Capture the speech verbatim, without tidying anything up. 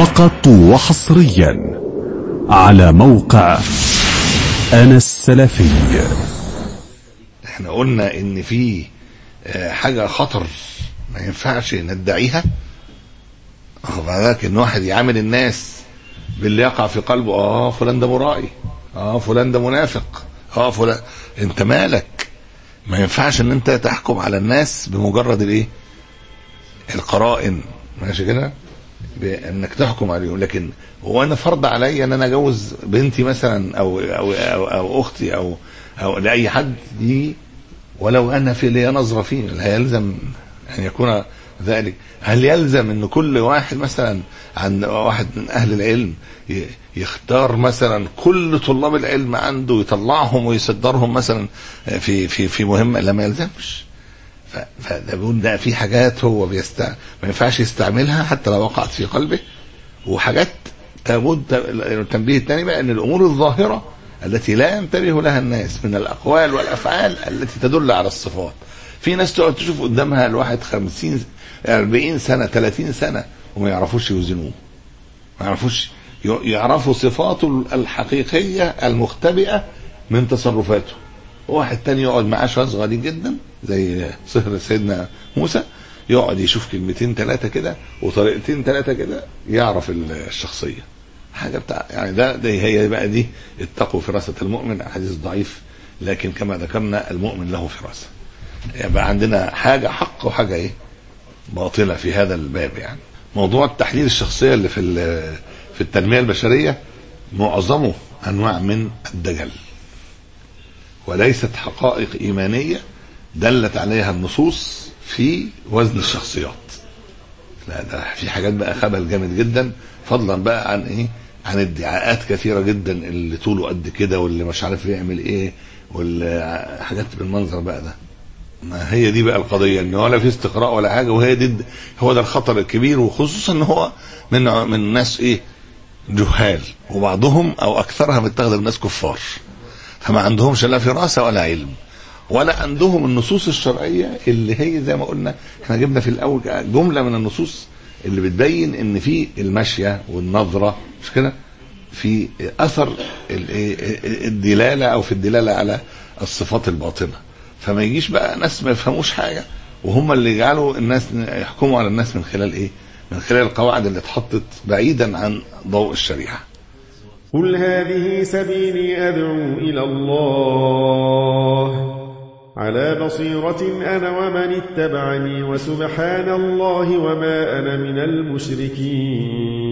فقط وحصريا على موقع أنا السلفي. احنا قلنا ان في حاجة خطر ما ينفعش ندعيها، ولكن واحد يعامل الناس باللي يقع في قلبه. اه فلان ده مرائي، اه فلان ده منافق، اه فلان. انت مالك؟ ما ينفعش ان انت تحكم على الناس بمجرد الايه، القرائن، ماشي كده، بانك تحكم عليهم. لكن هو انا فرض عليا ان انا اجوز بنتي مثلا او او او, أو اختي او او لاي حد دي، ولو انا في لي نظره فيه، هل يلزم ان يكون ذلك؟ هل يلزم ان كل واحد مثلا عن واحد من اهل العلم يختار مثلا كل طلاب العلم عنده يطلعهم ويصدرهم مثلا في في في مهمه؟ لا، ما يلزمش. فده بيقول ده في حاجات هو بيستع ما ينفعش يستعملها حتى لو وقعت في قلبه، وحاجات لابد. التنبيه الثاني بقى ان الامور الظاهره التي لا ينتبه لها الناس من الاقوال والافعال التي تدل على الصفات. في ناس تقعد تشوف قدامها الواحد خمسين أربعين سنه ثلاثين سنه وما يعرفوش يوزنوه، ما يعرفوش يعرفوا صفاته الحقيقيه المختبئه من تصرفاته. واحد تاني يقعد معاه شويه صغيرين جدا زي صهر سيدنا موسى، يقعد يشوف كلمتين ثلاثه كده وطريقتين ثلاثه كده يعرف الشخصيه حاجه بتاع. يعني ده, ده هي بقى دي اتقوا فراسه المؤمن، حديث ضعيف، لكن كما ذكرنا المؤمن له فراسه. يبقى عندنا حاجه حق وحاجه ايه باطله في هذا الباب. يعني موضوع التحليل الشخصيه اللي في في التنميه البشريه معظمه انواع من الدجل، وليست حقائق ايمانيه دلت عليها النصوص في وزن الشخصيات. لا، ده في حاجات بقى خبل جامد جدا، فضلا بقى عن ايه، عن ادعاءات كثيره جدا، اللي طوله قد كده واللي مش عارف يعمل ايه، واللي حاجات بالمنظر بقى ده. ما هي دي بقى القضيه، ان ولا في استقراء ولا حاجه، وهي دي هو ده الخطر الكبير. وخصوصا ان هو من من ناس ايه جهال، وبعضهم او اكثرها متخذ الناس كفار، فما عندهمش لا فراسه ولا علم، ولا عندهم النصوص الشرعيه اللي هي زي ما قلنا احنا جبنا في الاول جمله من النصوص اللي بتبين ان في المشيه والنظره، مش كده، في اثر الدلاله او في الدلاله على الصفات الباطنه. فما يجيش بقى ناس ما يفهموش حاجه وهم اللي يجعلوا الناس يحكموا على الناس من خلال ايه، من خلال القواعد اللي اتحطت بعيدا عن ضوء الشريعه. قل هذه سبيلي أدعو إلى الله على بصيرة أنا ومن اتبعني وسبحان الله وما أنا من المشركين.